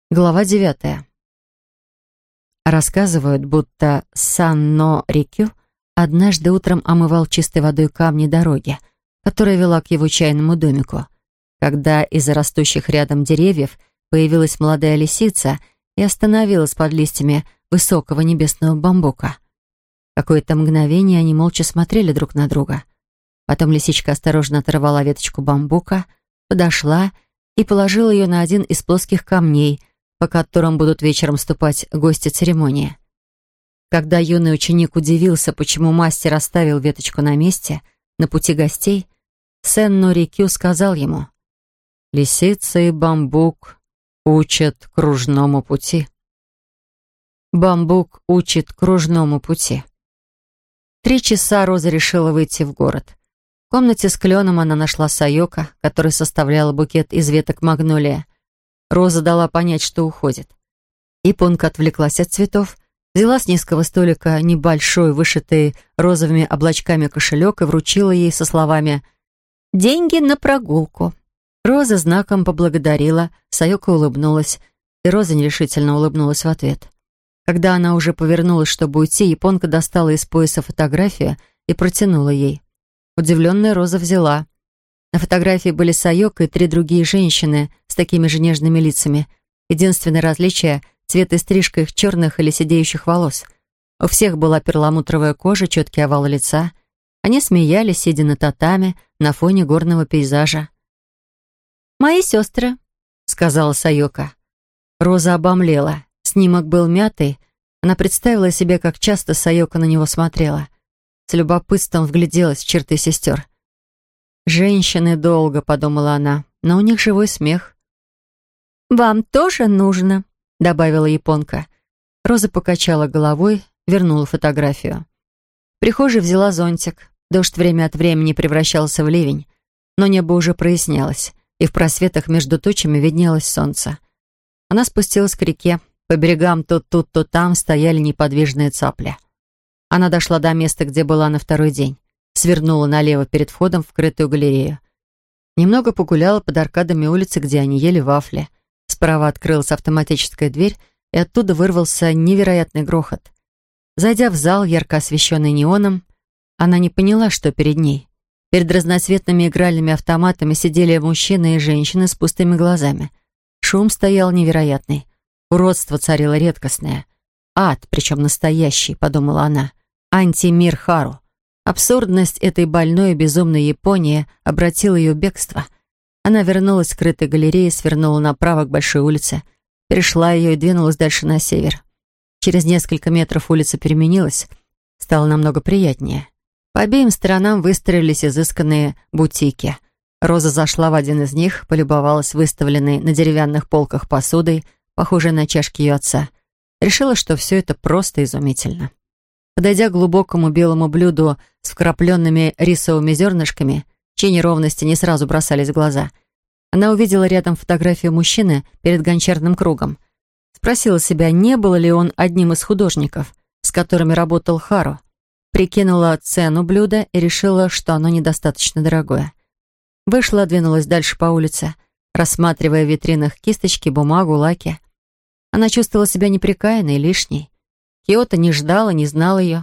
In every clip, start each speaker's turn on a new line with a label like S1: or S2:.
S1: Глава 9. Рассказывают, будто Санно-Рикю однажды утром омывал чистой водой камни дороги, которая вела к его чайному домику, когда из-за растущих рядом деревьев появилась молодая лисица и остановилась под листьями высокого небесного бамбука. Какое-то мгновение они молча смотрели друг на друга. Потом лисичка осторожно оторвала веточку бамбука, подошла и положила ее на один из плоских камней, по которым будут вечером ступать гости церемонии. Когда юный ученик удивился, почему мастер оставил веточку на месте, на пути гостей, Сенно Рикю сказал ему: «Лисица и бамбук учат кружному пути». Бамбук учит кружному пути. 3 часа Роза решила выйти в город. В комнате с кленом она нашла Сайока, который составляла букет из веток магнолия. Роза дала понять, что уходит. Японка отвлеклась от цветов, взяла с низкого столика небольшой, вышитый розовыми облачками кошелек и вручила ей со словами «Деньги на прогулку». Роза знаком поблагодарила, Сайока улыбнулась, и Роза нерешительно улыбнулась в ответ. Когда она уже повернулась, чтобы уйти, японка достала из пояса фотографию и протянула ей. Удивленная Роза взяла. На фотографии были Сайока и 3 другие женщины с такими же нежными лицами. Единственное различие — цвет и стрижка их черных или сидеющих волос. У всех была перламутровая кожа, четкий овал лица. Они смеялись, сидя на татами, на фоне горного пейзажа. «Мои сестры», — сказала Сайока. Роза обомлела. Снимок был мятый. Она представила себе, как часто Сайока на него смотрела. С любопытством вгляделась в черты сестер. «Женщины долго», — подумала она, — «но у них живой смех». «Вам тоже нужно», — добавила японка. Роза покачала головой, вернула фотографию. В прихожей взяла зонтик. Дождь время от времени превращался в ливень, но небо уже прояснялось, и в просветах между тучами виднелось солнце. Она спустилась к реке. По берегам то тут, то там стояли неподвижные цапли. Она дошла до места, где была на второй день. Свернула налево перед входом в крытую галерею. Немного погуляла под аркадами улицы, где они ели вафли. Справа открылась автоматическая дверь, и оттуда вырвался невероятный грохот. Зайдя в зал, ярко освещенный неоном, она не поняла, что перед ней. Перед разноцветными игральными автоматами сидели мужчины и женщины с пустыми глазами. Шум стоял невероятный. Уродство царило редкостное. Ад, причем настоящий, подумала она. Антимир Хару. Абсурдность этой больной и безумной Японии обратила ее в бегство. Она вернулась к крытой галерее, свернула направо к большой улице, перешла ее и двинулась дальше на север. Через несколько метров улица переменилась, стало намного приятнее. По обеим сторонам выстроились изысканные бутики. Роза зашла в один из них, полюбовалась выставленной на деревянных полках посудой, похожей на чашки ее отца. Решила, что все это просто изумительно. Подойдя к глубокому белому блюду с вкрапленными рисовыми зернышками, чьи неровности не сразу бросались в глаза, она увидела рядом фотографию мужчины перед гончарным кругом. Спросила себя, не был ли он одним из художников, с которыми работал Хару. Прикинула цену блюда и решила, что оно недостаточно дорогое. Вышла, двинулась дальше по улице, рассматривая в витринах кисточки, бумагу, лаки. Она чувствовала себя неприкаянной и лишней. Киото не ждала, не знала ее.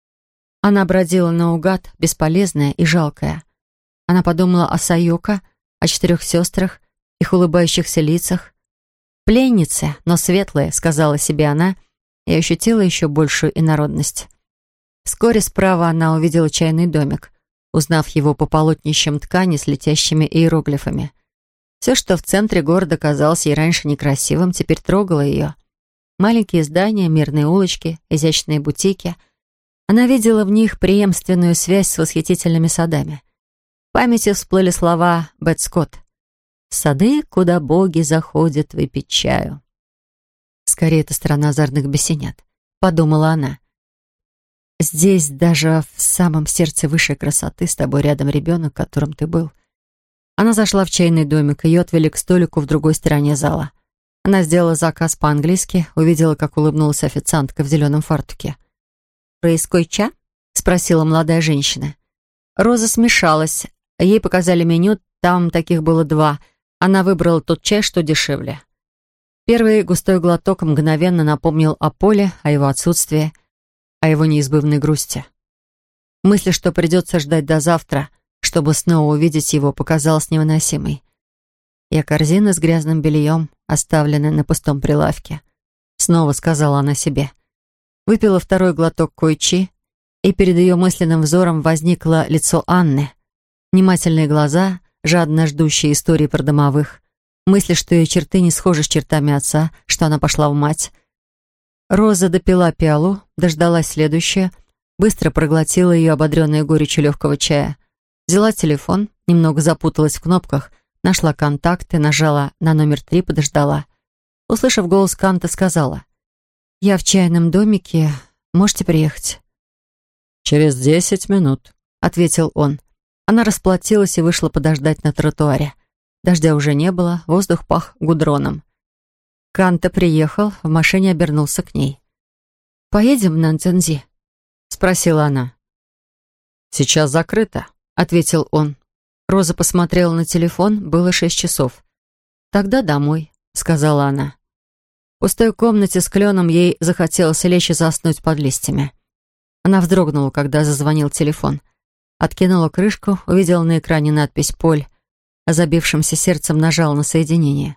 S1: Она бродила наугад, бесполезная и жалкая. Она подумала о Сайока, о 4 сестрах, их улыбающихся лицах. «Пленницы, но светлые», — сказала себе она, и ощутила еще большую инородность. Вскоре справа она увидела чайный домик, узнав его по полотнищам ткани с летящими иероглифами. Все, что в центре города казалось ей раньше некрасивым, теперь трогало ее. Маленькие здания, мирные улочки, изящные бутики. Она видела в них преемственную связь с восхитительными садами. В памяти всплыли слова Бет Скотт. «Сады, куда боги заходят выпить чаю». «Скорее, это страна озорных бесенят», — подумала она. «Здесь, даже в самом сердце высшей красоты, с тобой рядом ребенок, которым ты был». Она зашла в чайный домик, ее отвели к столику в другой стороне зала. Она сделала заказ по-английски, увидела, как улыбнулась официантка в зеленом фартуке. «Райской ча?» — спросила молодая женщина. Роза смешалась. Ей показали меню, там таких было 2. Она выбрала тот чай, что дешевле. Первый густой глоток мгновенно напомнил о Поле, о его отсутствии, о его неизбывной грусти. Мысль, что придется ждать до завтра, чтобы снова увидеть его, показалась невыносимой. «Я корзина с грязным бельем, оставленная на пустом прилавке», — снова сказала она себе. Выпила второй глоток койчи, и перед ее мысленным взором возникло лицо Анны. Внимательные глаза, жадно ждущие истории про домовых. Мысли, что ее черты не схожи с чертами отца, что она пошла в мать. Роза допила пиалу, дождалась следующее, быстро проглотила ее, ободренную горечью легкого чая. Взяла телефон, немного запуталась в кнопках, нашла контакты, нажала на номер 3, подождала. Услышав голос Канта, сказала: «Я в чайном домике, можете приехать?»
S2: «Через 10 минут»,
S1: — ответил он. Она расплатилась и вышла подождать на тротуаре. Дождя уже не было, воздух пах гудроном. Канта приехал, в машине обернулся к ней. «Поедем на Нцзэнзи?» — спросила она.
S2: «Сейчас закрыто»,
S1: — ответил он. Роза посмотрела на телефон, было 6 часов. «Тогда домой», — сказала она. В пустой комнате с кленом ей захотелось лечь и заснуть под листьями. Она вздрогнула, когда зазвонил телефон. Откинула крышку, увидела на экране надпись «Поль», а забившимся сердцем нажала на соединение.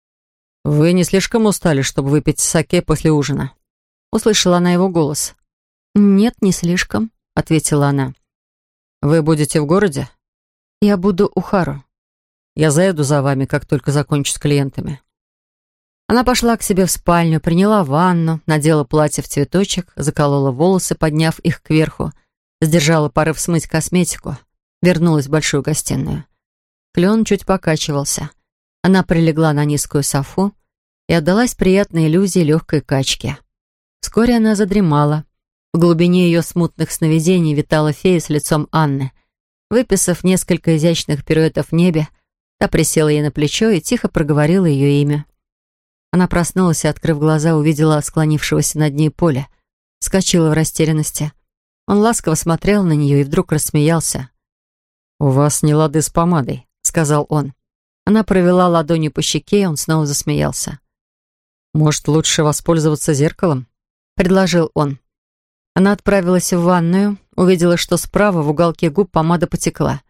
S2: «Вы не слишком устали, чтобы выпить саке после ужина?»
S1: Услышала она его голос. «Нет, не слишком», — ответила она.
S2: «Вы будете в городе?»
S1: «Я буду у Хару».
S2: «Я заеду за вами, как только закончу с клиентами».
S1: Она пошла к себе в спальню, приняла ванну, надела платье в цветочек, заколола волосы, подняв их кверху, сдержала порыв смыть косметику, вернулась в большую гостиную. Клен чуть покачивался. Она прилегла на низкую софу и отдалась приятной иллюзии легкой качки. Вскоре она задремала. В глубине ее смутных сновидений витала фея с лицом Анны. Выписав несколько изящных пируэтов в небе, та присела ей на плечо и тихо проговорила ее имя. Она проснулась и, открыв глаза, увидела склонившегося над ней Поля. Вскочила в растерянности. Он ласково смотрел на нее и вдруг рассмеялся.
S2: «У вас не лады с помадой», — сказал он.
S1: Она провела ладонью по щеке, и он снова засмеялся.
S2: «Может, лучше воспользоваться зеркалом?»
S1: — предложил он. Она отправилась в ванную, увидела, что справа в уголке губ помада потекла.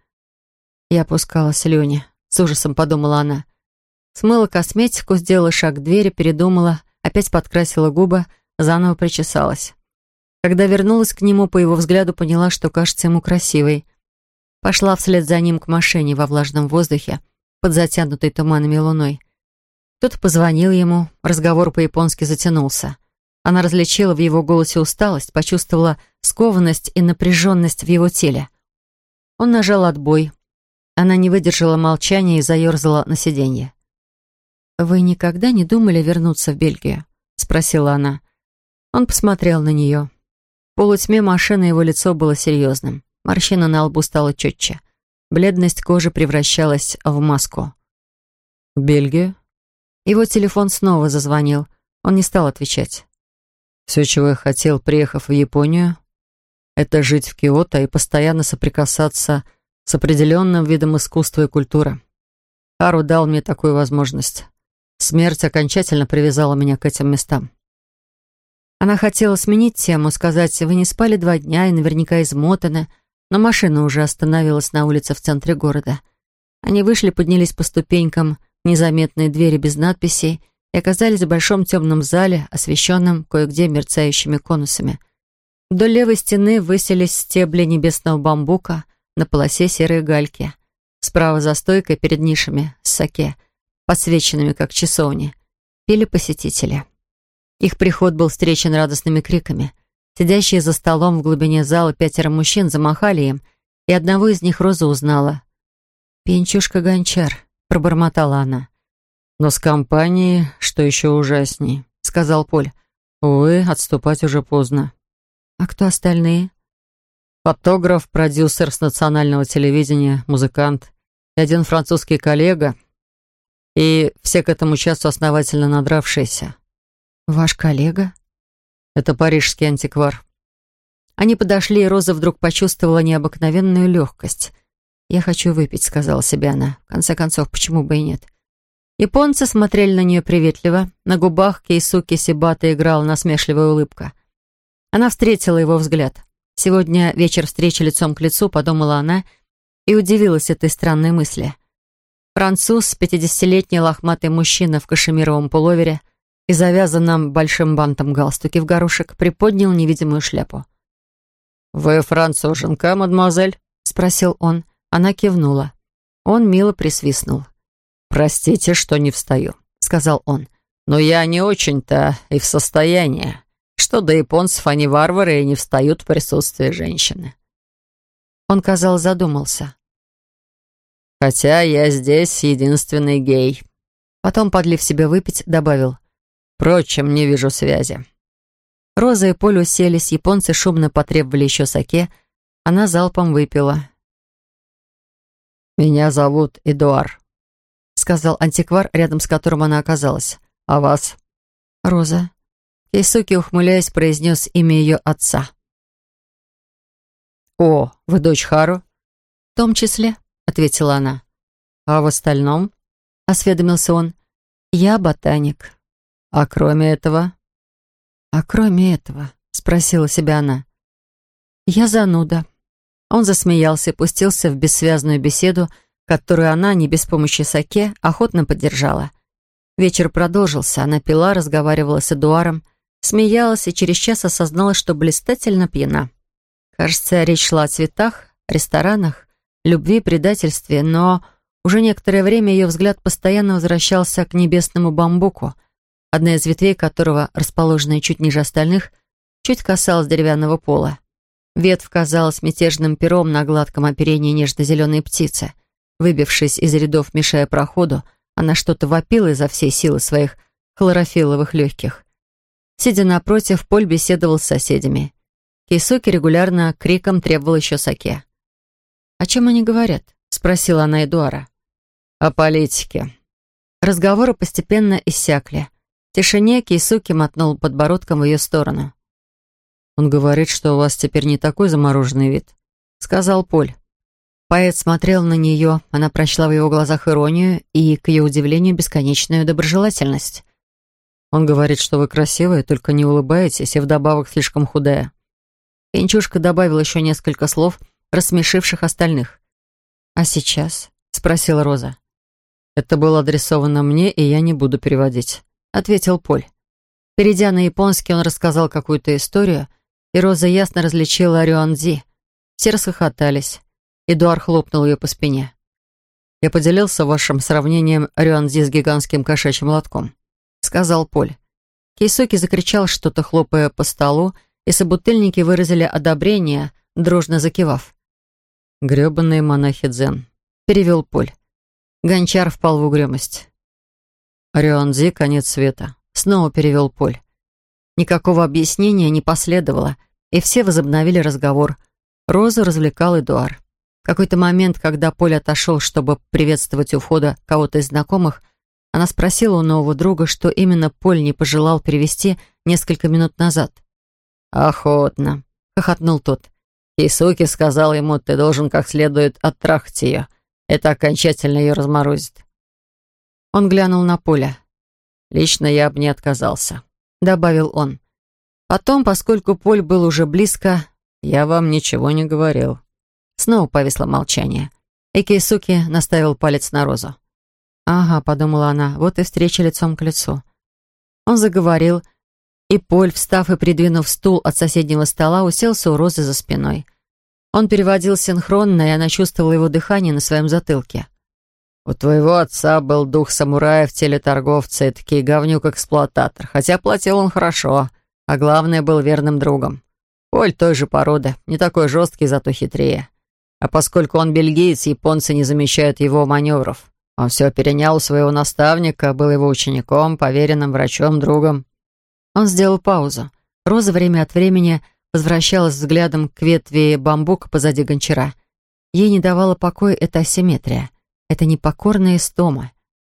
S1: Я опускала слюни. С ужасом подумала она. Смыла косметику, сделала шаг к двери, передумала, опять подкрасила губы, заново причесалась. Когда вернулась к нему, по его взгляду поняла, что кажется ему красивой. Пошла вслед за ним к машине во влажном воздухе, под затянутой туманами луной. Кто-то позвонил ему, разговор по-японски затянулся. Она различила в его голосе усталость, почувствовала скованность и напряженность в его теле. Он нажал отбой. Она не выдержала молчания и заерзала на сиденье. «Вы никогда не думали вернуться в Бельгию?» — спросила она. Он посмотрел на нее. В полутьме машины его лицо было серьезным. Морщина на лбу стала четче. Бледность кожи превращалась в маску.
S2: «В Бельгию?»
S1: Его телефон снова зазвонил. Он не стал отвечать.
S2: «Все, чего я хотел, приехав в Японию, это жить в Киото и постоянно соприкасаться с определенным видом искусства и культуры. Хару дал мне такую возможность. Смерть окончательно привязала меня к этим местам».
S1: Она хотела сменить тему, сказать: «Вы не спали 2 дня и наверняка измотаны», но машина уже остановилась на улице в центре города. Они вышли, поднялись по ступенькам к незаметной двери без надписей и оказались в большом темном зале, освещенном кое-где мерцающими конусами. Вдоль левой стены высились стебли небесного бамбука на полосе серой гальки. Справа за стойкой перед нишами с саке, подсвеченными как часовни, пели посетители. Их приход был встречен радостными криками. Сидящие за столом в глубине зала 5 мужчин замахали им, и одного из них Роза узнала. «Пьянчушка Гончар», — пробормотала она.
S2: «Но с компанией, что еще ужасней», — сказал Поль. «Увы, отступать уже поздно».
S1: «А кто остальные?»
S2: «Фотограф, продюсер с национального телевидения, музыкант и один французский коллега, и все к этому часу основательно надравшиеся».
S1: «Ваш коллега?»
S2: «Это парижский антиквар».
S1: Они подошли, и Роза вдруг почувствовала необыкновенную легкость. «Я хочу выпить», — сказала себе она. «В конце концов, почему бы и нет?» Японцы смотрели на нее приветливо. На губах Кейсуки Сибата играла насмешливая улыбка. Она встретила его взгляд. Сегодня вечер встречи лицом к лицу, подумала она, и удивилась этой странной мысли. Француз, 50-летний лохматый мужчина в кашемировом пуловере и завязанном большим бантом галстуке в горошек, приподнял невидимую шляпу. «Вы француженка, мадемуазель?» — спросил он. Она кивнула. Он мило присвистнул. «Простите, что не встаю», — сказал он. «Но я не очень-то и в состоянии. Что до японцев, они варвары и не встают в присутствии женщины». Он, казалось, задумался. «Хотя я здесь единственный гей». Потом, подлив себе выпить, добавил. «Впрочем, не вижу связи». Роза и Поль уселись, японцы шумно потребовали еще саке. Она залпом выпила. «Меня зовут Эдуар», — сказал антиквар, рядом с которым она оказалась. «А вас?» «Роза». Кейсуки, ухмыляясь, произнес имя ее отца. «О, вы дочь Хару?» «В том числе», — ответила она. «А в остальном?» — осведомился он. «Я ботаник». «А кроме этого?» «А кроме этого?» — спросила себя она. «Я зануда». Он засмеялся и пустился в бессвязную беседу, которую она, не без помощи саке, охотно поддержала. Вечер продолжился. Она пила, разговаривала с Эдуаром, смеялась и через час осознала, что блистательно пьяна. Кажется, речь шла о цветах, ресторанах, любви, предательстве, но уже некоторое время ее взгляд постоянно возвращался к небесному бамбуку, одна из ветвей которого, расположенная чуть ниже остальных, чуть касалась деревянного пола. Ветвь казалась мятежным пером на гладком оперении нежно-зеленой птицы. Выбившись из рядов, мешая проходу, она что-то вопила изо всей силы своих хлорофилловых легких. Сидя напротив, Поль беседовал с соседями. Кейсуки регулярно криком требовал еще саке. «О чем они говорят?» — спросила она Эдуара. «О политике». Разговоры постепенно иссякли. В тишине Кейсуки мотнул подбородком в ее сторону. «Он говорит, что у вас теперь не такой замороженный вид», — сказал Поль. Поэт смотрел на нее, она прочла в его глазах иронию и, к ее удивлению, бесконечную доброжелательность. «Он говорит, что вы красивая, только не улыбаетесь и вдобавок слишком худая». Пенчушка добавил еще несколько слов, рассмешивших остальных. «А сейчас?» — спросила Роза. «Это было адресовано мне, и я не буду переводить», — ответил Поль. Перейдя на японский, он рассказал какую-то историю, и Роза ясно различила рюанзи. Все расхохотались. Эдуард хлопнул ее по спине. «Я поделился вашим сравнением рюанзи с гигантским кошачьим лотком», — сказал Поль. Кейсуки закричал что-то, хлопая по столу, и собутыльники выразили одобрение, дружно закивав. «Грёбаные монахи дзен», — перевел Поль. Гончар впал в угрюмость. «Рюанзи — конец света», — снова перевел Поль. Никакого объяснения не последовало, и все возобновили разговор. Розу развлекал Эдуард. В какой-то момент, когда Поль отошел, чтобы приветствовать у входа кого-то из знакомых, она спросила у нового друга, что именно Поль не пожелал перевести несколько минут назад. «Охотно», — хохотнул тот. «Кейсуки сказал ему, ты должен как следует оттрахать ее. Это окончательно ее разморозит». Он глянул на Поля. «Лично я бы не отказался», — добавил он. Потом, поскольку Поль был уже близко, «я вам ничего не говорил». Снова повисло молчание, и Кейсуки наставил палец на Розу. «Ага», — подумала она, — «вот и встреча лицом к лицу». Он заговорил, и Поль, встав и придвинув стул от соседнего стола, уселся у Розы за спиной. Он переводил синхронно, и она чувствовала его дыхание на своем затылке. «У твоего отца был дух самурая в теле торговца и таки говнюк-эксплуататор, хотя платил он хорошо, а главное, был верным другом. Поль той же породы, не такой жесткий, зато хитрее. А поскольку он бельгиец, японцы не замечают его маневров. Он все перенял у своего наставника, был его учеником, поверенным врачом, другом». Он сделал паузу. Роза время от времени возвращалась взглядом к ветви бамбука позади гончара. Ей не давала покоя эта асимметрия, эта непокорная истома.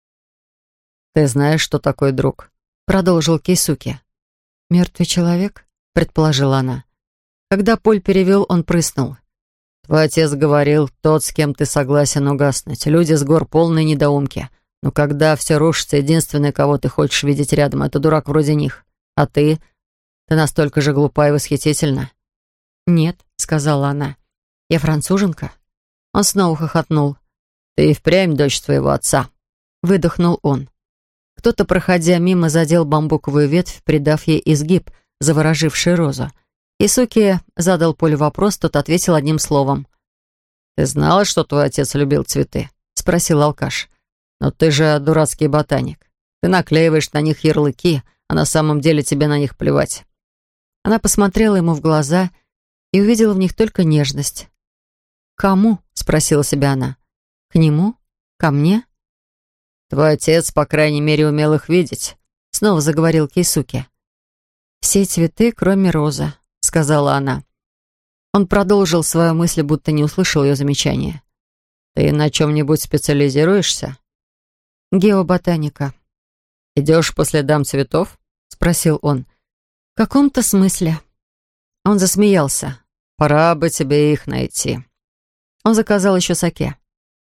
S1: «Ты знаешь, что такое друг?» — продолжил Кейсуки. «Мертвый человек?» — предположила она. Когда Поль перевел, он прыснул. «Твой отец говорил, тот, с кем ты согласен угаснуть. Люди с гор полные недоумки.
S2: Но когда все рушится, единственное, кого ты хочешь видеть рядом, это дурак вроде них. А ты? Ты настолько же глупа и восхитительна».
S1: «Нет», — сказала она, — «я француженка». Он снова хохотнул.
S2: «Ты и впрямь дочь твоего отца»,
S1: — выдохнул он. Кто-то, проходя мимо, задел бамбуковую ветвь, придав ей изгиб, завороживший розу. Исуки задал Полю вопрос, тот ответил одним словом.
S2: «Ты знала, что твой отец любил цветы?» — спросил алкаш. «Но ты же дурацкий ботаник. Ты наклеиваешь на них ярлыки, а на самом деле тебе на них плевать».
S1: Она посмотрела ему в глаза и увидела в них только нежность. «Кому?» — спросила себя она. «К нему? Ко мне?»
S2: «Твой отец, по крайней мере, умел их видеть», — снова заговорил Кейсуке.
S1: «Все цветы, кроме розы», — сказала она. Он продолжил свою мысль, будто не услышал ее замечания.
S2: «Ты на чем-нибудь специализируешься?»
S1: «Геоботаника».
S2: «Идешь по следам цветов?»
S1: — спросил он. «В каком-то смысле». Он засмеялся.
S2: «Пора бы тебе их найти».
S1: Он заказал еще саке.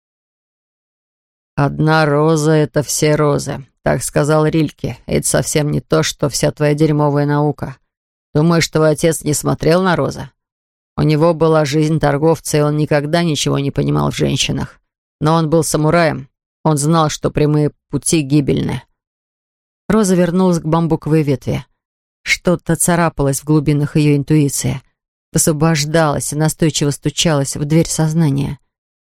S2: «Одна роза — это все розы», — так сказал Рильке. «Это совсем не то, что вся твоя дерьмовая наука. Думаешь, твой отец не смотрел на розы? У него была жизнь торговца, и он никогда ничего не понимал в женщинах. Но он был самураем. Он знал, что прямые пути гибельны».
S1: Роза вернулась к бамбуковой ветви. Что-то царапалось в глубинах ее интуиции. Высвобождалось и настойчиво стучалось в дверь сознания.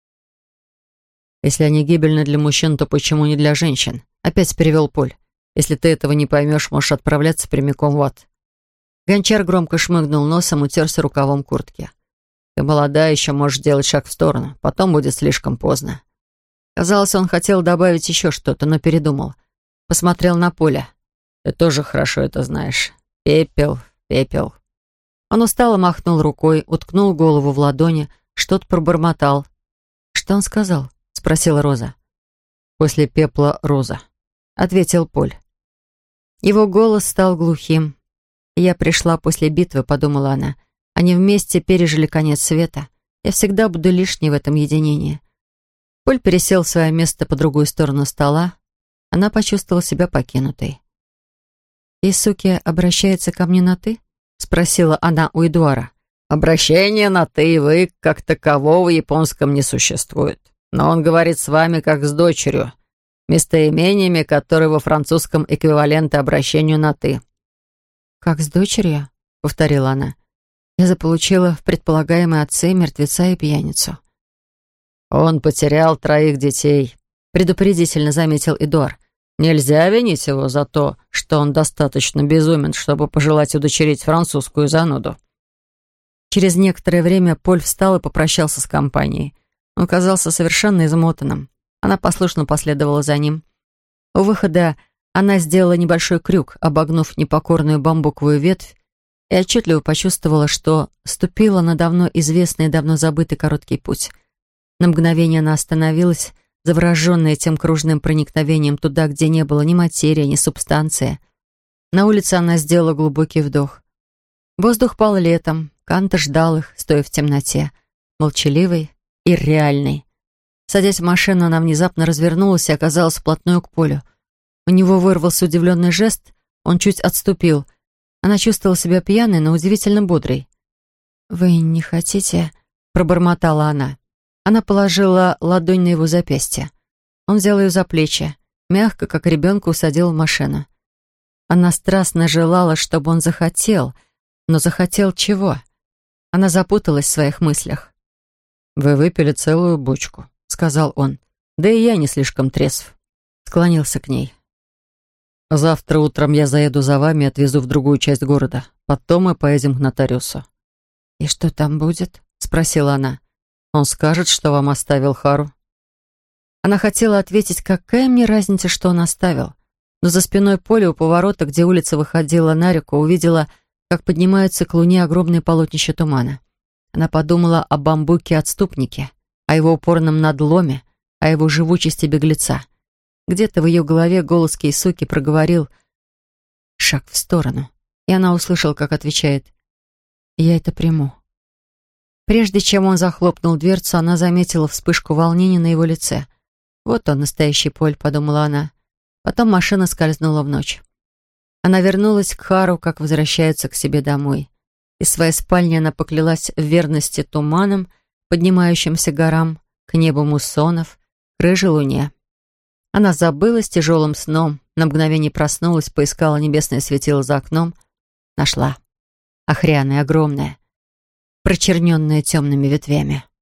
S2: «Если они гибельны для мужчин, то почему не для женщин?» Опять перевел Поль. «Если ты этого не поймешь, можешь отправляться прямиком в ад».
S1: Гончар громко шмыгнул носом, утерся рукавом куртки.
S2: «Ты молода, еще можешь делать шаг в сторону. Потом будет слишком поздно».
S1: Казалось, он хотел добавить еще что-то, но передумал. Посмотрел на Поля.
S2: «Ты тоже хорошо это знаешь. Пепел, пепел».
S1: Он устало махнул рукой, уткнул голову в ладони, что-то пробормотал. «Что он сказал?» — спросила Роза.
S2: «После пепла роза»,
S1: — ответил Поль. Его голос стал глухим. «Я пришла после битвы», — подумала она. «Они вместе пережили конец света. Я всегда буду лишней в этом единении». Поль пересел в свое место по другую сторону стола. Она почувствовала себя покинутой. «Исуки обращается ко мне на «ты»?» — спросила она у Эдуара.
S2: «Обращение на «ты» и «вы» как такового в японском не существует. Но он говорит с вами как с дочерью, местоимениями, которые во французском эквиваленты обращению на «ты».
S1: «Как с дочерью?» — повторила она. «Я заполучила в предполагаемые отцы мертвеца и пьяницу».
S2: «Он потерял 3 детей», — предупредительно заметил Эдуар. «Нельзя винить его за то, что он достаточно безумен, чтобы пожелать удочерить французскую зануду».
S1: Через некоторое время Поль встал и попрощался с компанией. Он казался совершенно измотанным. Она послушно последовала за ним. У выхода она сделала небольшой крюк, обогнув непокорную бамбуковую ветвь, и отчетливо почувствовала, что ступила на давно известный и давно забытый короткий путь. На мгновение она остановилась, завороженная тем кружным проникновением туда, где не было ни материи, ни субстанции. На улице она сделала глубокий вдох. Воздух пал летом, Канта ждал их, стоя в темноте, молчаливый и реальный. Садясь в машину, она внезапно развернулась и оказалась вплотную к Полю. У него вырвался удивленный жест, он чуть отступил. Она чувствовала себя пьяной, но удивительно бодрой. «Вы не хотите?» — пробормотала она. Она положила ладонь на его запястье. Он взял ее за плечи, мягко, как ребенка, усадил в машину. Она страстно желала, чтобы он захотел, но захотел чего? Она запуталась в своих мыслях.
S2: «Вы выпили целую бочку», — сказал он. «Да и я не слишком трезв». Склонился к ней. «Завтра утром я заеду за вами и отвезу в другую часть города. Потом мы поедем к нотариусу».
S1: «И что там будет?» — спросила она.
S2: «Он скажет, что вам оставил Хару».
S1: Она хотела ответить, какая мне разница, что он оставил. Но за спиной Поля у поворота, где улица выходила на реку, увидела, как поднимаются к луне огромные полотнища тумана. Она подумала о бамбуке-отступнике, о его упорном надломе, о его живучести беглеца. Где-то в ее голове голос Кейсуки проговорил «шаг в сторону», и она услышала, как отвечает «я это приму». Прежде чем он захлопнул дверцу, она заметила вспышку волнения на его лице. Вот он, настоящий Поль, подумала она. Потом машина скользнула в ночь. Она вернулась к Хару, как возвращается к себе домой. Из своей спальни она поклялась в верности туманам, поднимающимся горам, к небу муссонов, к рыжей луне. Она забылась тяжелым сном, на мгновение проснулась, поискала небесное светило за окном. Нашла. Охряное, огромное, прочерненное темными ветвями.